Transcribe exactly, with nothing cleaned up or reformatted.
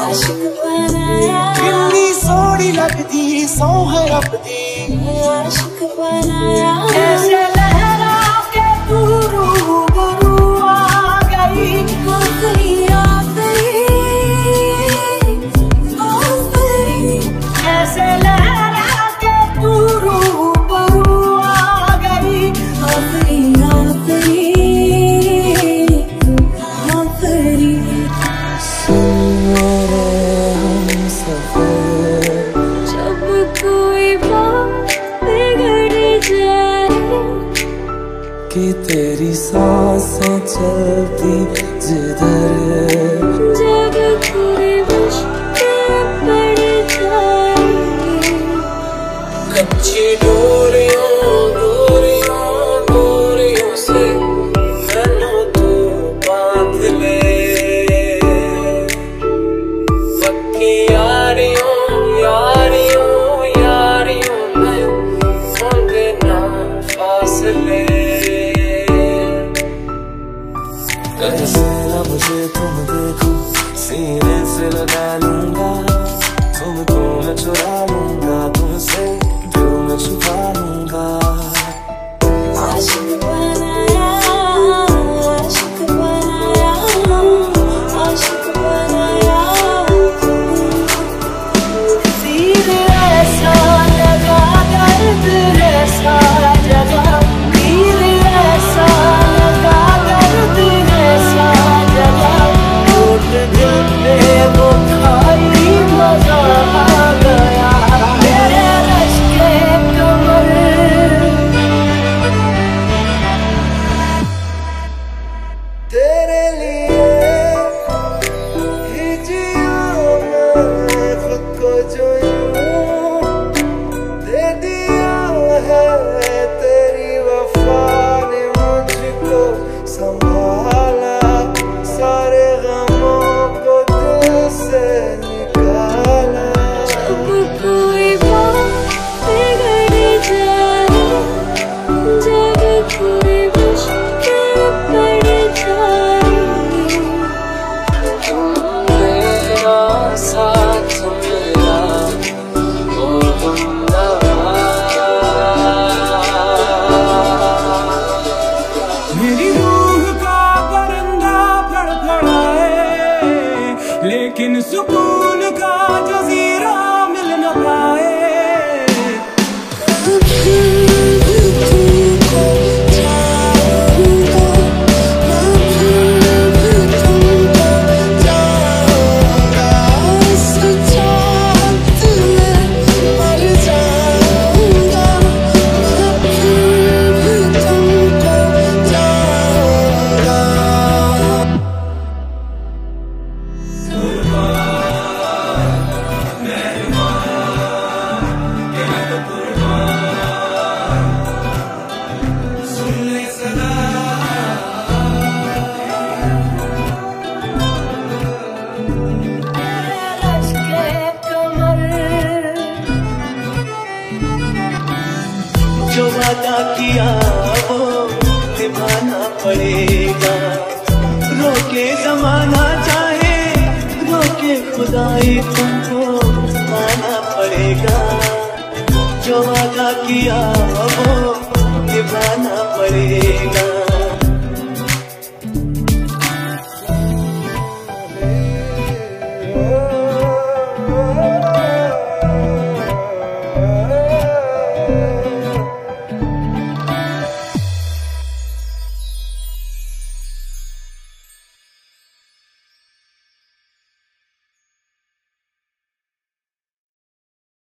कितनी सोहनी लगदी सौ है रब दी आशिक बनाया ऐसे लहरा के तू रूबरू आ गई आखिरी आखिरी आखिरी ऐसे लहरा के तू रूबरू आ गई आखिरी आखिरी आखिरी कि तेरी सांसें चलती जिधर जब कोई मुश्किल पड़ जाए कच्ची डोरियों डोरियों डोरियों से मैनू तू बांध ले पक्की यारियों यारियों यारियों में होंगे ना फासले कैसे ना मुझे तुम देखो सीने से लगा लूंगा तुमको मैं चुरा लूंगा तुमसे दिल में छुपा लूंगा आशिक बनाया आशिक बनाया आशिक बनाया दिल ऐसा लगा दर्द ऐसा जगा दिल ऐसा लगा दर्द ऐसा जगा टूट गए वो खाली मजा आ गया मेरे रश्के कमर तेरे लिए ही जिया मैं खुद को जो यूं दे दिया है तेरी वफा ने मुझको संभाला सारे गमों को दिल से निकाला जब कोई बात बिगड़ जाए जब कोई मुश्किल पड़ जाए मेरा साथ मेरा ओ हमदर्द मेरी रूह का परिंदा फड़फड़ाए लेकिन सुकून का जजीरा मिल न पाए जो वादा किया वो निभाना पड़ेगा रोके जमाना चाहे रोके खुदाई तुमको माना पड़ेगा जो वादा किया